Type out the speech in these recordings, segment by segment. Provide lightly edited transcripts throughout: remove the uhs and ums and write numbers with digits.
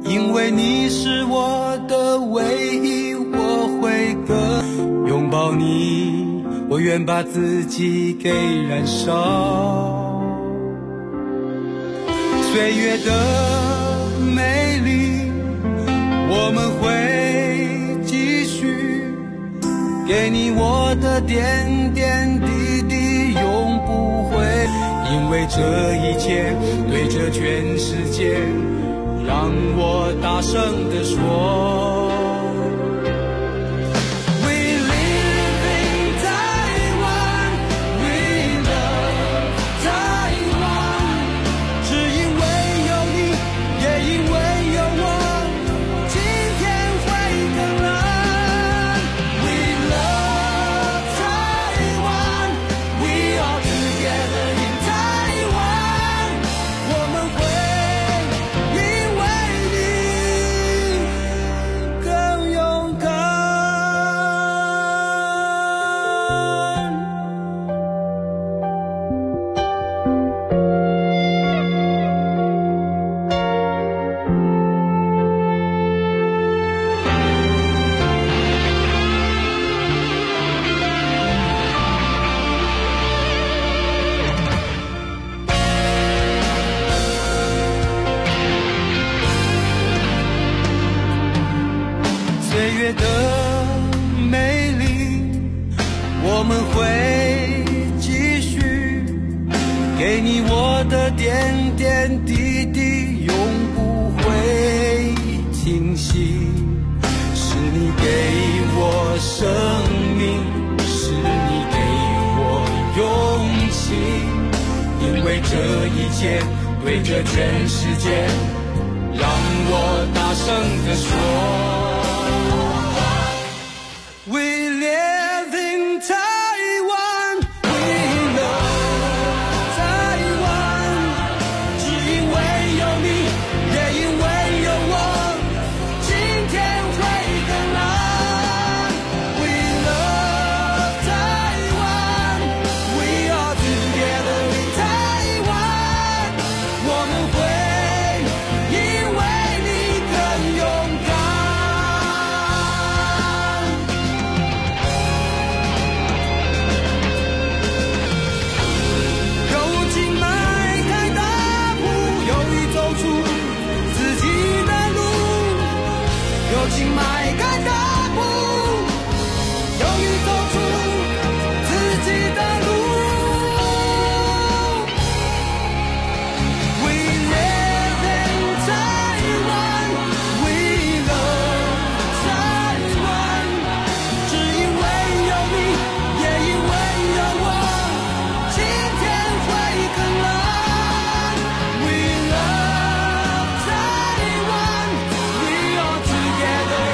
因为你是我的唯一，我会拥抱你，我愿把自己给燃烧。岁月的美丽，我们会继续，给你我的点点滴滴永不会因为这一切对着全世界，让我大声地说岁月的美丽，我们会继续，给你我的点点滴滴永不会停息。是你给我生命，是你给我勇气，因为这一切对着全世界，让我大声地说We live in Taiwan, we love Taiwan. 只因为有你，也因为有我，今天会更蓝。We love Taiwan, we are together in Taiwan. 我们会因为你更勇敢。请迈开大步，勇于走出自己的路。We live in Taiwan, we love Taiwan. 只因为有你，也因为有我，今天会更蓝。We love Taiwan, we are together.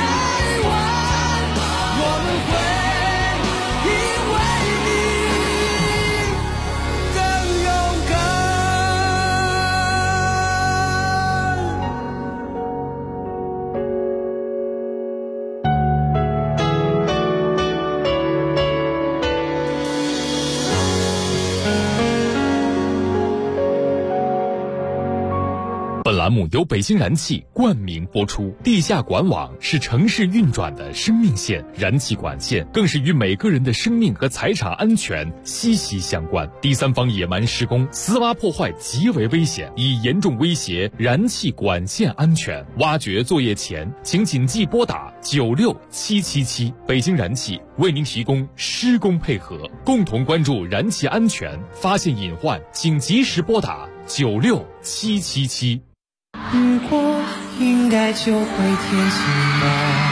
本栏目由北京燃气冠名播出。地下管网是城市运转的生命线，燃气管线更是与每个人的生命和财产安全息息相关。第三方野蛮施工、私挖破坏极为危险，已严重威胁燃气管线安全。挖掘作业前，请谨记拨打96777。北京燃气为您提供施工配合，共同关注燃气安全，发现隐患请及时拨打96777。 如果应该就会天晴吧，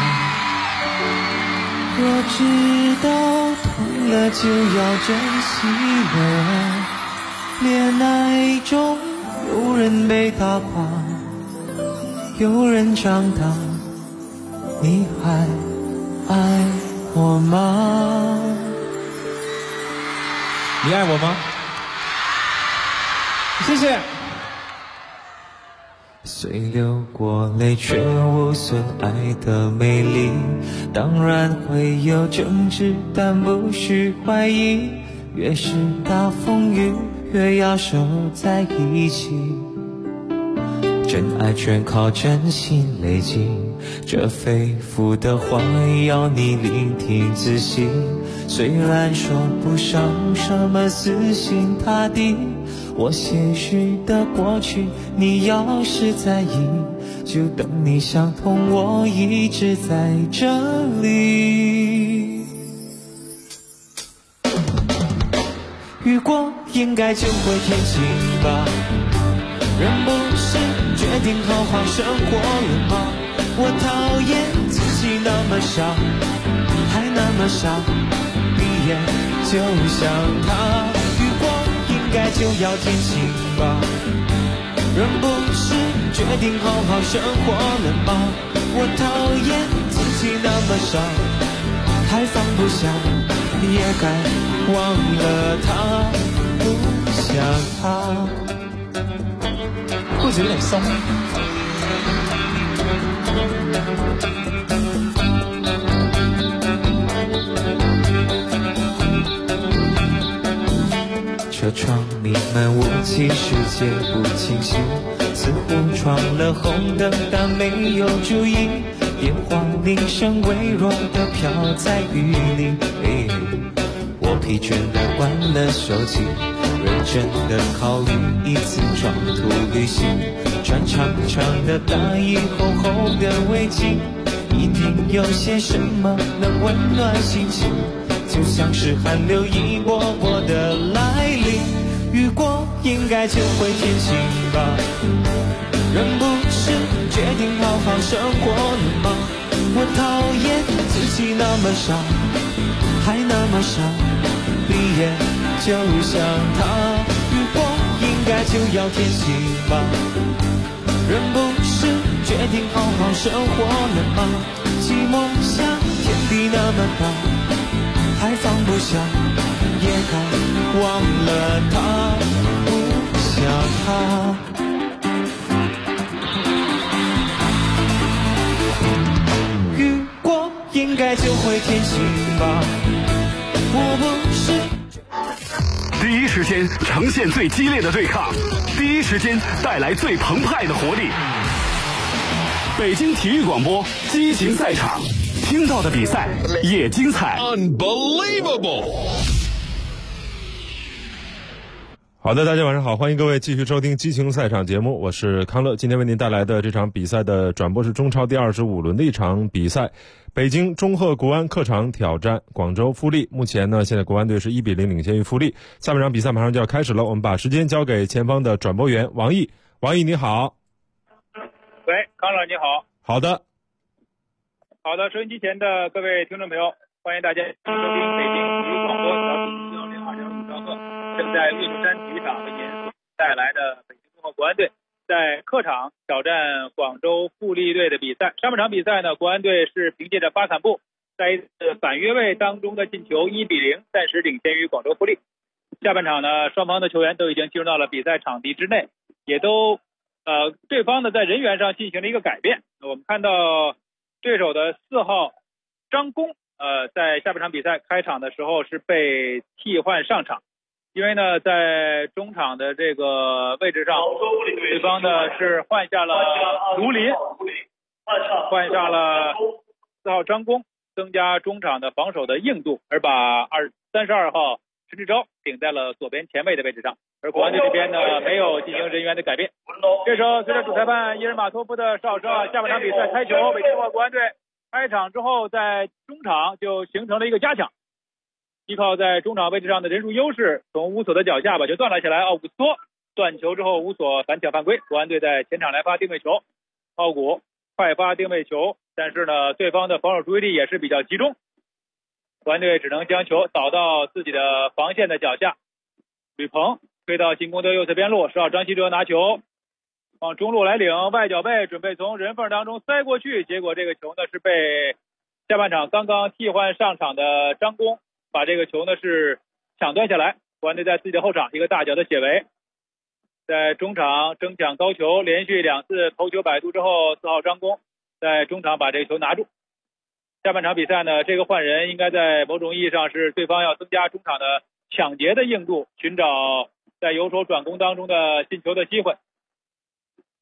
若知道痛了就要珍惜了。恋爱中有人被打垮，有人长大，你还爱我吗？ 你爱我吗？谢谢。 虽流过泪却无损爱的美丽，当然会有争执，但不需怀疑，越是大风雨越要守在一起。 真爱全靠真心累积，这肺腑的话要你聆听仔细。虽然说不上什么死心塌地，我些许的过去你要是在意，就等你想通，我一直在这里。雨过应该就会天晴吧，人不是决定好好生活了吗？我讨厌自己那么傻，还那么傻，闭眼就想他。雨过应该就要天晴吧，人不是决定好好生活了吗？我讨厌自己那么傻，还放不下，也该忘了他，不想他。 裤子有点松。 车窗弥漫雾气，世界不清晰，似乎闯了红灯，但没有注意，电话铃声微弱的飘在雨里。我疲倦地关了手机，认真地考虑一次长途旅行，穿长长的大衣，厚厚的围巾，一定有些什么能温暖心情，就像是寒流一波波的来临。雨过应该就会天晴吧，人不是决定好好生活了吗？我讨厌自己那么傻，还那么傻，闭眼就想他。雨过应该就要天晴吧，人不是决定好好生活了吗？寂寞像天地那么大，还放不下，也该忘了他，不想他。雨过应该就会天晴吧，我不是。 第一时间呈现最激烈的对抗，第一时间带来最澎湃的活力。北京体育广播激情赛场，听到的比赛也精彩。 Unbelievable！ 好的，大家晚上好，欢迎各位继续收听激情赛场节目，我是康乐。今天为您带来的这场比赛的转播是中超第25轮的一场比赛，北京中赫国安客场挑战广州富力。目前呢，现在国安队是1-0领先于富力。下半场比赛马上就要开始了，我们把时间交给前方的转播员王毅。王毅你好。 喂，康乐你好。 好的。 好的，收音机前的各位听众朋友，欢迎大家收听北京体育广播小组410-2.5兆赫，正在岳麓山体育场为您带来的北京中赫国安队在客场挑战广州富力队的比赛。上半场比赛呢，国安队是凭借着巴坎布在一次反越位当中的进球1-0暂时领先于广州富力。下半场呢，双方的球员都已经进入到了比赛场地之内，也都对方呢在人员上进行了一个改变。我们看到对手的4号张弓在下半场比赛开场的时候是被替换上场，因为呢在中场的这个位置上，对方呢是换下了卢林，换下了4号张弓，增加中场的防守的硬度，而把32号陈志钊顶在了左边前卫的位置上。而国安队这边呢没有进行人员的改变。这时候随着主裁判伊尔马托夫的哨声，下半场比赛开球，北京中赫国安队开场之后在中场就形成了一个加强，依靠在中场位置上的人数优势，从乌索的脚下把球断了起来。奥古斯托断球之后，乌索反抢犯规，国安队在前场来发定位球，奥古快发定位球，但是呢对方的防守注意力也是比较集中，国安队只能将球扫到自己的防线的脚下。吕鹏推到进攻的右侧边路，10号张稀哲拿球往中路来领，外脚背准备从人缝当中塞过去，结果这个球呢是被下半场刚刚替换上场的张弓把这个球呢是抢断下来。国安队在自己的后场一个大脚的解围，在中场争抢高球，连续2次头球摆渡之后，4号张弓在中场把这个球拿住。下半场比赛呢，这个换人应该在某种意义上是对方要增加中场的抢劫的硬度，寻找在由守转攻当中的进球的机会。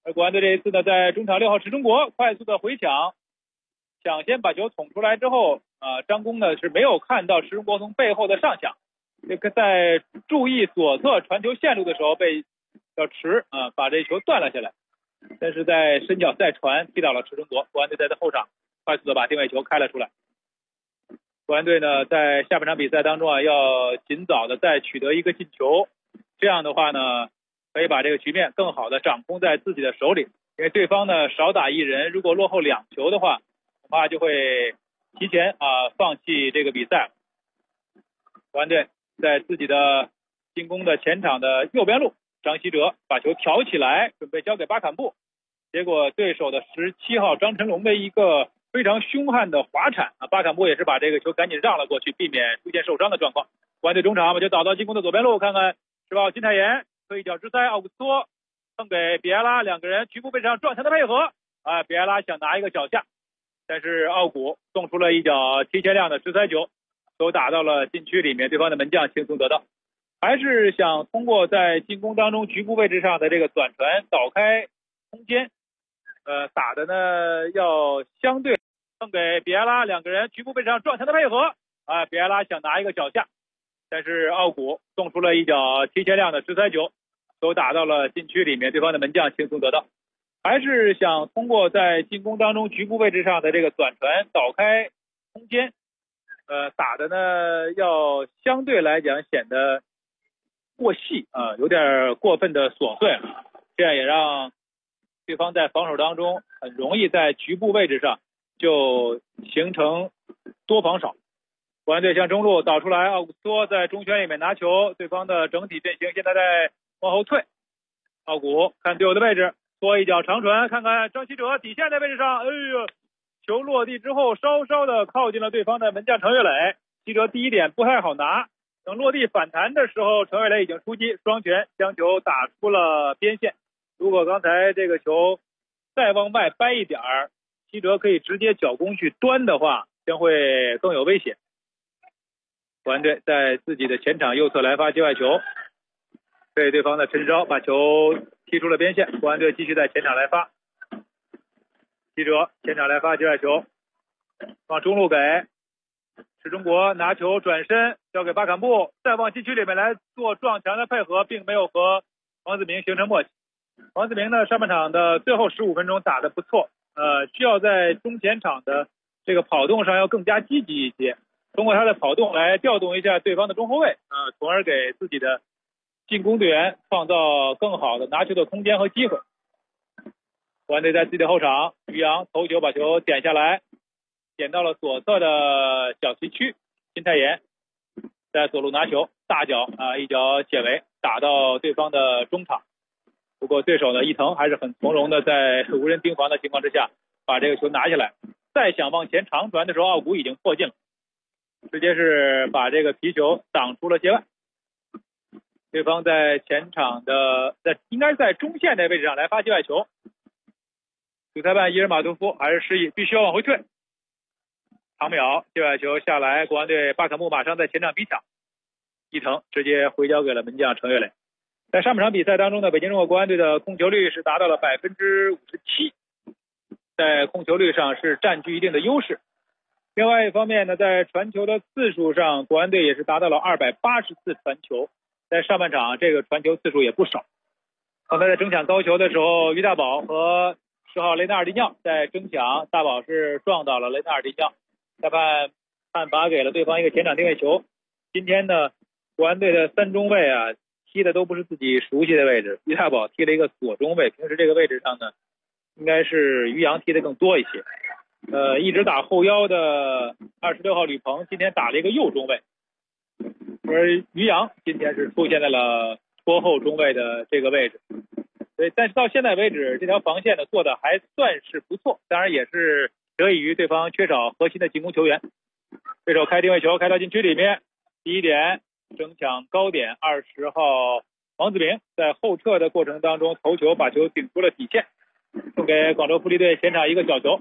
而国安队这一次呢，在中场6号池中国快速的回抢，抢先把球捅出来之后，张弓呢是没有看到池中国从背后的上抢，这个在注意左侧传球线路的时候被小池把这球断了下来，但是在伸脚再传踢倒了池中国，国安队在后场快速的把定位球开了出来。国安队呢在下半场比赛当中要尽早的再取得一个进球，这样的话呢可以把这个局面更好的掌控在自己的手里，因为对方呢少打一人，如果落后2球的话，恐怕就会提前放弃这个比赛。国安队在自己的进攻的前场的右边路，张稀哲把球挑起来准备交给巴坎布，结果对手的17号张晨龙的一个非常凶悍的滑铲巴坎布也是把这个球赶紧让了过去，避免出现受伤的状况。国安队中场把球导到进攻的左边路，看看18号金泰妍推脚直塞，奥古斯托送给比埃拉，两个人局部位置上撞墙的配合比埃拉想拿一个脚下，但是奥古送出了一脚提前量的直塞球，球打到了禁区里面，对方的门将轻松得到。还是想通过在进攻当中局部位置上的这个短传导开空间，打的呢要相对送给比埃拉，两个人局部位置上撞墙的配合比埃拉想拿一个脚下，但是奥古送出了一脚提前量的直塞球，球打到了禁区里面，对方的门将轻松得到。还是想通过在进攻当中局部位置上的这个短传导开空间，打的呢要相对来讲显得过细有点过分的琐碎，这样也让对方在防守当中很容易在局部位置上就形成多防少。国安队向中路导出来，奥古斯托在中圈里面拿球，对方的整体阵型现在在往后退，奥古看队友的位置，多一脚长传，看看张稀哲底线的位置上，球落地之后稍稍的靠近了对方的门将程岳磊，稀哲第一点不太好拿，等落地反弹的时候，程岳磊已经出击，双拳将球打出了边线。如果刚才这个球再往外掰一点儿，稀哲可以直接脚弓去端的话，将会更有危险。国安队在自己的前场右侧来发界外球，被对方的陈昭把球踢出了边线，国安队继续在前场来发。记者前场来发界外球，往中路给池中国拿球转身交给巴坎布，再往禁区里面来做撞墙的配合，并没有和王子明形成默契。王子明呢上半场的最后15分钟打得不错，需要在中前场的这个跑动上要更加积极一些，通过他的跑动来调动一下对方的中后卫，从而给自己的进攻队员创造更好的拿球的空间和机会。国安队在自己的后场，于洋头球把球点下来，点到了左侧的小旗区，金泰妍在左路拿球，大脚一脚解围打到对方的中场，不过对手呢伊藤还是很从容的在无人盯防的情况之下把这个球拿下来，再想往前长传的时候，奥古已经迫近了，直接是把这个皮球挡出了界外。对方在前场的应该是在中线的位置上来发界外球，主裁判伊尔马多夫还是示意必须要往回退。唐淼界外球下来，国安队巴坎布马上在前场逼抢，伊藤直接回交给了门将程岳磊。在上半场比赛当中呢，北京中国国安队的控球率是达到了 57%， 在控球率上是占据一定的优势。另外一方面呢，在传球的次数上，国安队也是达到了280次传球，在上半场这个传球次数也不少。刚才在争抢高球的时候，于大宝和10号雷纳尔迪尼奥在争抢，大宝是撞到了雷纳尔迪尼奥，裁判判罚给了对方一个前场定位球。今天呢，国安队的3中卫踢的都不是自己熟悉的位置，于大宝踢了一个左中卫，平时这个位置上呢应该是于洋踢的更多一些。一直打后腰的26号吕鹏今天打了一个右中卫，而于洋今天是出现在了拖后中卫的这个位置。所以但是到现在为止，这条防线呢做的还算是不错，当然也是得益于对方缺少核心的进攻球员。对手开定位球开到禁区里面，第一点争抢高点20号王子明在后撤的过程当中头球把球顶出了底线，送给广州富力队前场一个角球。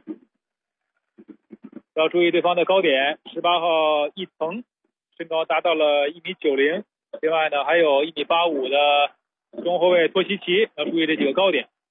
要注意对方的高点，18号伊藤身高达到了1.90米，另外呢还有1.85米的中后卫托西奇，要注意这几个高点。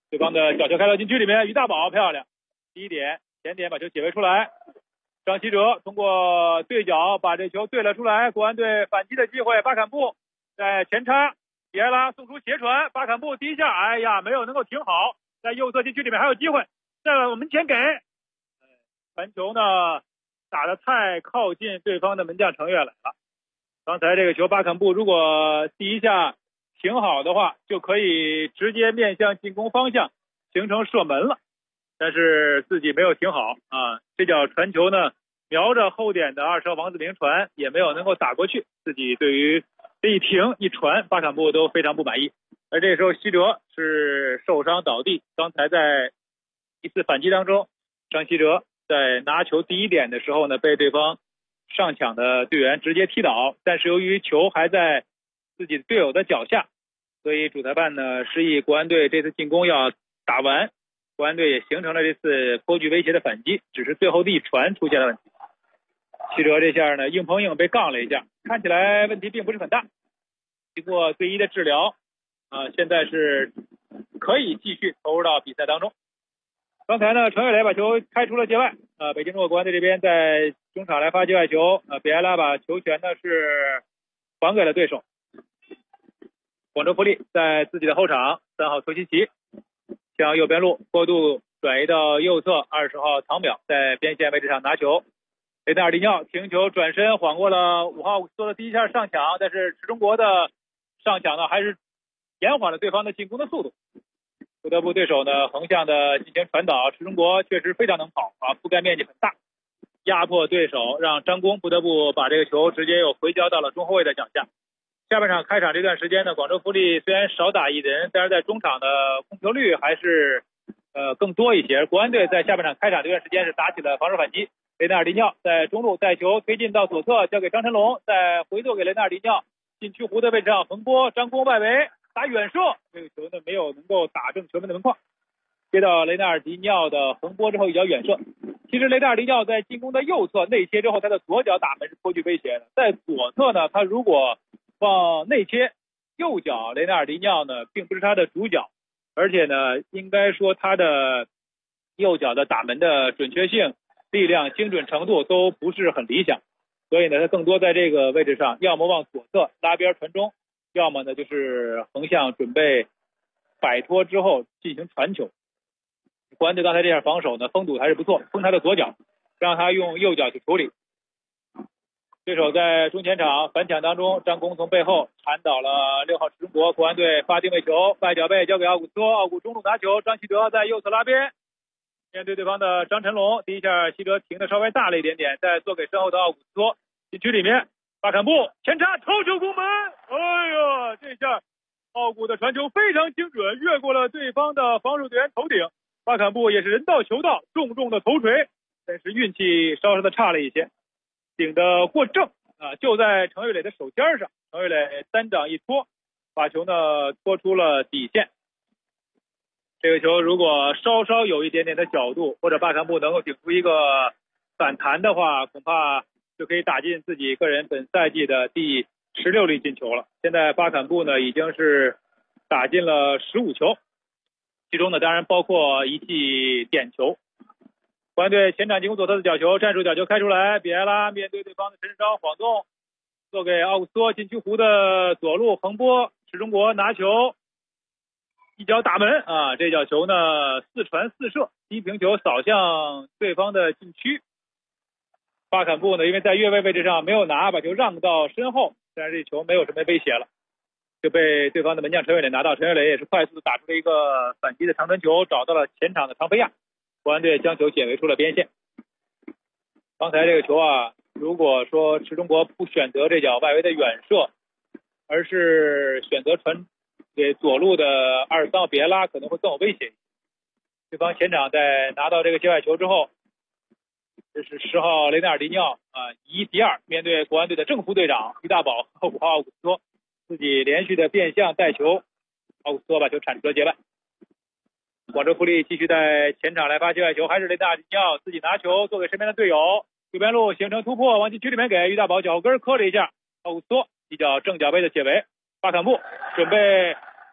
对方的角球开到禁区里面，于大宝漂亮，第一点前点把球解围出来。张稀哲通过对角把这球对了出来，国安队反击的机会，巴坎布在前插，比埃拉送出斜传，巴坎布第一下，哎呀，没有能够停好，在右侧禁区里面还有机会，在我们前给，传球呢打得太靠近对方的门将程越磊了。刚才这个球巴坎布如果第一下停好的话，就可以直接面向进攻方向形成射门了，但是自己没有停好啊，这脚传球呢瞄着后点的20号王子明传，也没有能够打过去，自己对于这一停一传巴坎布都非常不满意。而这时候希哲是受伤倒地，刚才在一次反击当中，张稀哲在拿球第一点的时候呢，被对方上抢的队员直接踢倒，但是由于球还在自己队友的脚下，所以主裁判呢示意国安队这次进攻要打完，国安队也形成了这次颇具威胁的反击，只是最后的一传出现了问题。希哲这下呢硬碰硬被杠了一下，看起来问题并不是很大，经过队医的治疗现在是可以继续投入到比赛当中。刚才呢程越磊把球开出了界外，北京中国国安队这边在中场来发界外球，比埃拉把球权呢是还给了对手。广州富力在自己的后场，3号邱希奇向右边路过渡转移到右侧，20号唐淼在边线位置上拿球，雷纳尔迪尼奥停球转身晃过了5号做了第一下上抢，但是池中国的上抢呢还是延缓了对方的进攻的速度，不得不对手呢横向的进行传导，池中国确实非常能跑覆盖面积很大，压迫对手，让张弓不得不把这个球直接又回交到了中后卫的脚下。下半场开场这段时间呢，广州富力虽然少打一人，但是在中场的控球率还是更多一些。国安队在下半场开场这段时间是打起了防守反击，雷纳尔迪尼奥在中路带球推进到左侧，交给张晨龙，再回做给雷纳尔迪尼奥，禁区弧的位置上横拨，张弓外围打远射，这个球呢没有能够打正球门的门框，接到雷纳尔迪尼奥的横拨之后一脚远射。其实雷纳尔迪尼奥在进攻的右侧内切之后，他的左脚打门是颇具威胁的，在左侧呢他如果往内切，右脚雷纳尔迪尼奥呢并不是他的主脚，而且呢应该说他的右脚的打门的准确性、力量、精准程度都不是很理想，所以呢他更多在这个位置上要么往左侧拉边传中，要么呢就是横向准备摆脱之后进行传球。国安队刚才这样防守呢封堵还是不错，封他的左脚，让他用右脚去处理。对手在中前场反抢当中，张弓从背后铲倒了6号池中国，国安队发定位球，外脚背交给奥古斯托，奥古中路拿球，张稀哲在右侧拉边，面对对方的张晨龙，第一下稀哲停的稍微大了一点点，再做给身后的奥古斯托，禁区里面巴坎布前插头球攻门，哎呀，这下奥古的传球非常精准，越过了对方的防守队员头顶，巴坎布也是人到球到，重重的头锤，但是运气稍稍的差了一些，顶得过正就在程越磊的手尖上，程越磊单掌一托，把球呢拖出了底线。这个球如果稍稍有一点点的角度，或者巴坎布能够顶出一个反弹的话，恐怕就可以打进自己个人本赛季的第16粒进球了。现在巴坎布呢已经是打进了15球，其中呢当然包括一记点球。国安队前场进攻左侧的角球，战术角球开出来，比埃拉面对对方的陈世超晃动，做给奥古斯托，禁区弧的左路横拨，池中国拿球一脚打门这脚球呢4传4射，低平球扫向对方的禁区。巴坎布呢因为在越位位置上没有拿，把球让到身后，但是这球没有什么威胁了，就被对方的门将陈越磊拿到，陈越磊也是快速打出了一个反击的长传球，找到了前场的唐菲亚，国安队将球解围出了边线。刚才这个球如果说池中国不选择这脚外围的远射，而是选择传给左路的23号比埃拉，可能会更有威胁。对方前场在拿到这个界外球之后，这是10号雷纳尔迪尼奥以1敌2，面对国安队的正副队长于大宝和5号奥古斯托，自己连续的变向带球，奥古斯托把球铲出了界外。广州富力继续在前场来发界外球，还是雷纳尔迪尼奥自己拿球做给身边的队友，右边路形成突破，往禁区里面给于大宝脚后跟磕了一下，奥古斯托一脚正脚背的解围，巴坎布准备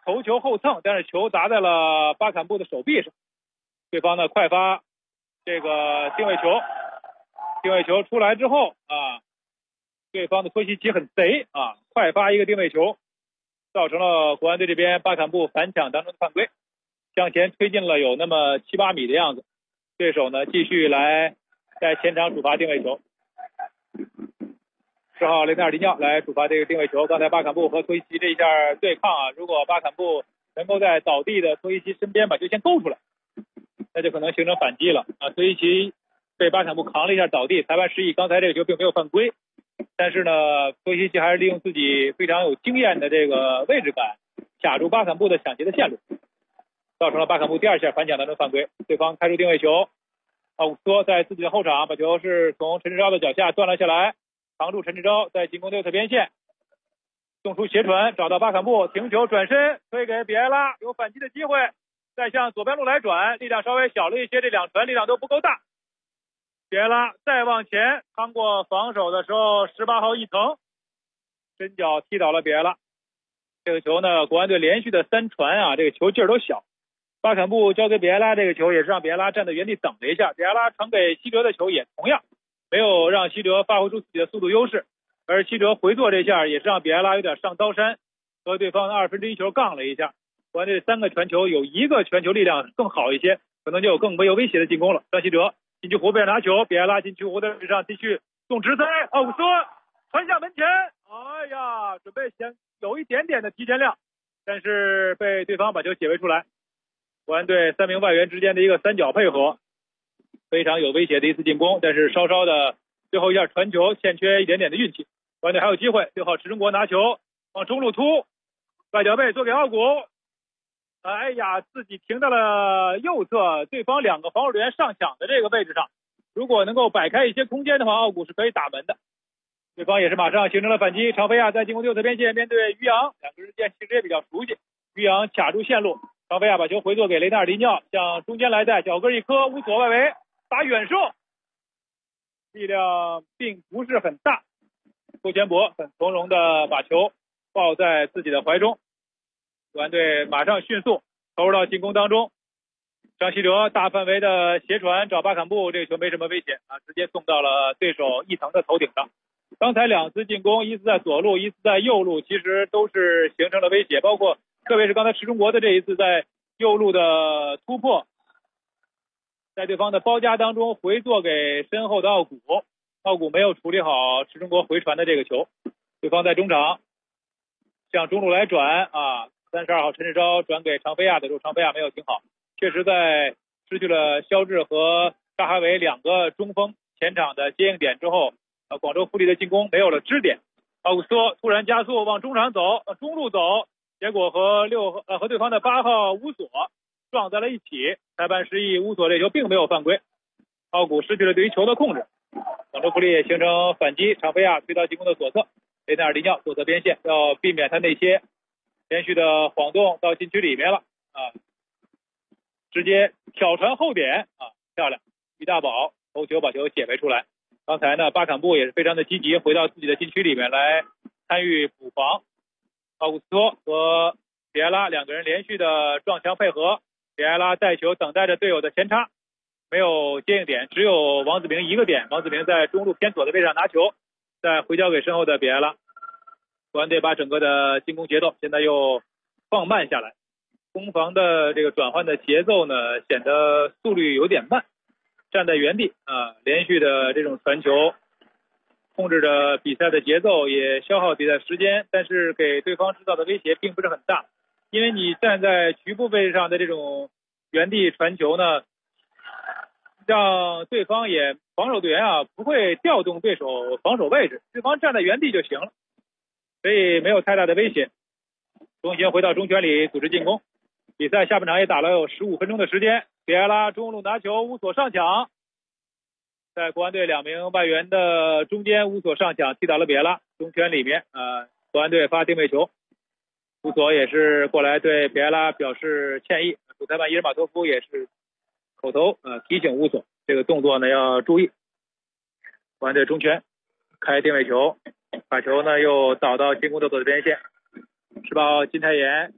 头球后蹭，但是球砸在了巴坎布的手臂上。对方呢快发这个定位球，定位球出来之后啊，对方的托西奇很贼啊，快发一个定位球，造成了国安队这边巴坎布反抢当中的犯规，向前推进了有那么7-8米的样子。对手呢继续来在前场主罚定位球。10号雷纳尔迪尼奥来主罚这个定位球。刚才巴坎布和托西奇这一下对抗啊，如果巴坎布能够在倒地的托西奇身边把球先勾出来，那就可能形成反击了啊。托西奇被巴坎布扛了一下倒地，裁判示意刚才这个球并没有犯规，但是呢托西奇还是利用自己非常有经验的这个位置感卡住巴坎布的抢劫的线路，造成了巴坎布第二下反抢当中犯规。对方开出定位球，奥古斯托在自己的后场把球是从陈志钊的脚下断了下来，扛住陈志钊在进攻右侧边线，送出斜传找到巴坎布，停球转身推给比埃拉，有反击的机会，再向左边路来转，力量稍微小了一些，这两传力量都不够大。比埃拉再往前趟过防守的时候，18号伊藤伸脚踢倒了比埃拉。这个球呢国安队连续的3传啊，这个球劲儿都小。巴坎布交给比埃拉这个球也是让比埃拉站在原地等了一下，比埃拉传给西哲的球也同样没有让西哲发挥出自己的速度优势，而西哲回做这下也是让比埃拉有点上刀山，和对方的1/2球杠了一下。国安队3个传球有1个传球力量更好一些，可能就有更没有威胁的进攻了。张稀哲禁区弧边拿球，比埃拉禁区弧的位置上继续送直塞，奥古斯托传向门前，哎呀，准备先有一点点的提前量，但是被对方把球解围出来。国安队3名外援之间的一个3角配合，非常有威胁的一次进攻，但是稍稍的最后一下传球欠缺一点点的运气。国安队还有机会，6号池中国拿球往中路突，外脚背做给奥古，哎呀，自己停在了右侧对方2个防守队员上抢的这个位置上，如果能够摆开一些空间的话，奥古是可以打门的。对方也是马上形成了反击，常菲亚在进攻右侧边线面对于洋，两个人间其实也比较熟悉，于洋卡住线路，常菲亚把球回做给雷纳尔迪尼奥，向中间来带，脚跟一磕，乌索外围打远射，力量并不是很大，郭全博很从容的把球抱在自己的怀中。国安队马上迅速投入到进攻当中，张稀哲大范围的斜传找巴坎布，这个球没什么危险啊，直接送到了对手伊藤的头顶上。刚才2次进攻，一次在左路，一次在右路，其实都是形成了威胁，包括特别是刚才池中国的这一次在右路的突破，在对方的包夹当中回做给身后的奥古，奥古没有处理好池中国回传的这个球，对方在中场向中路来转啊，32号陈志钊转给常菲亚的时候，常菲亚没有停好，确实在失去了肖智和扎哈维2个中锋前场的接应点之后，广州富力的进攻没有了支点，奥古斯托突然加速往中场走，中路走，结果和对方的8号乌索撞在了一起，裁判示意乌索这球并没有犯规，奥古失去了对于球的控制，广州富力形成反击，常菲亚推到进攻的左侧，雷纳尔迪尼奥左侧边线，要避免他那些连续的晃动到禁区里面了啊，直接挑传后点啊，漂亮，于大宝头球把球解围出来。刚才呢巴坎布也是非常的积极，回到自己的禁区里面来参与补防，奥古斯托和比埃拉2个人连续的撞墙配合，比埃拉带球等待着队友的前插，没有接应点，只有王子明一个点，王子明在中路偏左的位置上拿球，再回交给身后的比埃拉。国安队把整个的进攻节奏现在又放慢下来，攻防的这个转换的节奏呢显得速率有点慢，站在原地啊，连续的这种传球控制着比赛的节奏，也消耗比赛时间，但是给对方制造的威胁并不是很大，因为你站在局部位置上的这种原地传球呢，让对方也防守队员啊不会调动对手防守位置，对方站在原地就行了，所以没有太大的威胁。重新回到中圈里组织进攻，比赛下半场也打了有15分钟的时间，比埃拉中路拿球，乌索上抢，在国安队2名外援的中间，乌索上抢踢倒了比埃拉，中圈里面国安队发定位球，乌索也是过来对比埃拉表示歉意，主裁判伊尔马托夫也是口头提醒乌索这个动作呢要注意。国安队中圈开定位球，把球呢又导到进攻的左边线，18号金泰妍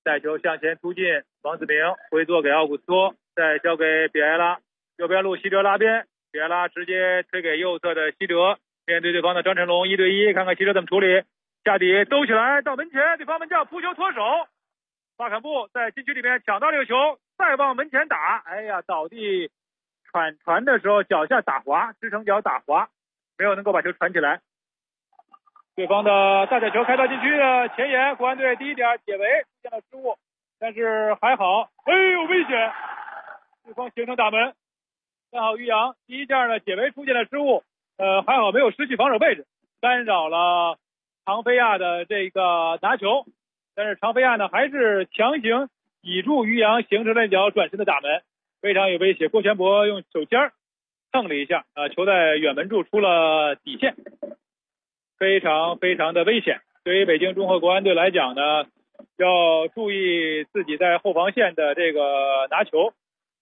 带球向前突进，王子明回做给奥古斯托，再交给比埃拉，右边路西哲拉边，比埃拉直接推给右侧的西哲，面对对方的张晨龙1对1，看看西哲怎么处理，下底兜起来到门前，对方门将扑球脱手，巴坎布在禁区里面抢到这个球，再往门前打，哎呀，倒地传的时候脚下打滑，支撑脚打滑，没有能够把球传起来。对方的大角球开到禁区的前沿，国安队第一点解围出现了失误，但是还好，有危险，对方形成打门，看好于洋第一下呢解围出现了失误，还好没有失去防守位置，干扰了常菲亚的这个拿球，但是常菲亚呢还是强行抵住于洋，形成了一脚转身的打门，非常有威胁。郭全博用手尖蹭了一下，球在远门处出了底线，非常非常的危险。对于北京中赫国安队来讲呢，要注意自己在后防线的这个拿球。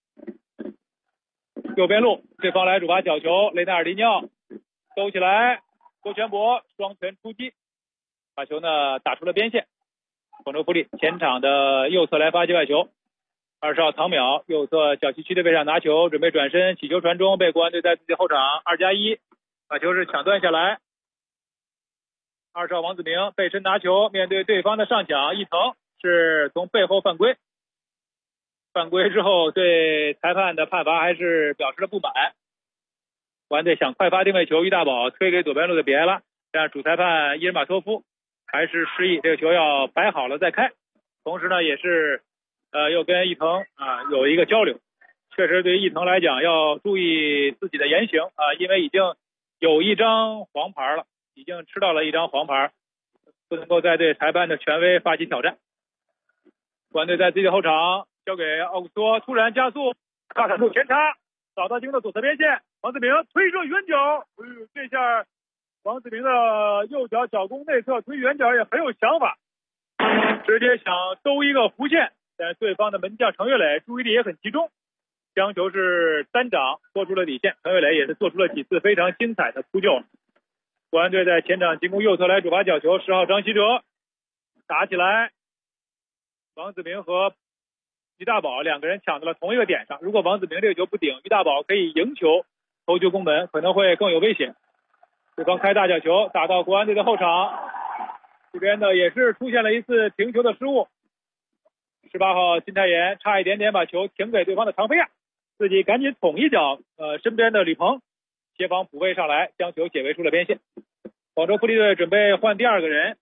右边路，对方来主罚角球，雷纳尔迪尼奥兜起来，郭全博双拳出击，把球呢打出了边线。广州富力前场的右侧来发接外球，20号唐淼右侧小西区的位上拿球，准备转身起球传中，被国安队在自己后场2+1，把球是抢断下来。20号王子明背身拿球，面对对方的上抢，一腾是从背后犯规。犯规之后对裁判的判罚还是表示了不满。国安队想快发定位球，于大宝推给左边路的比埃拉，让主裁判伊尔马托夫还是示意这个球要摆好了再开。同时呢也是又跟伊藤有一个交流。确实对于伊藤来讲要注意自己的言行因为已经有一张黄牌了，已经吃到了一张黄牌，不能够再对裁判的权威发起挑战。国安队在自己的后场交给奥古斯托，突然加速，大铲路前插，找到京的左侧边线，王子明推射远角，这下王子明的右脚脚弓内侧推远角也很有想法，直接想兜一个弧线，但对方的门将程岳磊注意力也很集中，将球是单掌拖出了底线，程岳磊也是做出了几次非常精彩的扑救。国安队在前场进攻右侧来主罚角球，10号张稀哲打起来，王子明和于大宝两个人抢到了同一个点上，如果王子明这个球不顶，于大宝可以赢球头球攻门，可能会更有危险。对方开大角球打到国安队的后场，这边呢也是出现了一次停球的失误。18号金泰妍差一点点把球停给对方的唐菲亚，自己赶紧捅一脚，身边的吕鹏协防补位上来，将球解围出了边线。广州富力队准备换第二个人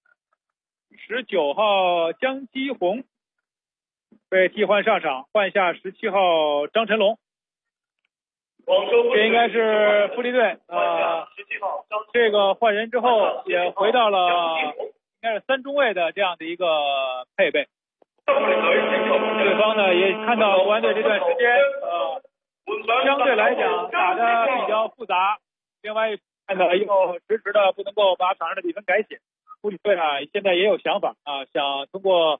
，19号江基宏被替换上场，换下17号张晨龙。这应该是富力队这个换人之后也回到了应该是3中卫的这样的一个配备。对方呢也看到国安队这段时间相对来讲打得比较复杂，另外一方呢又迟迟的不能够把场上的比分改写。富力队现在也有想法想通过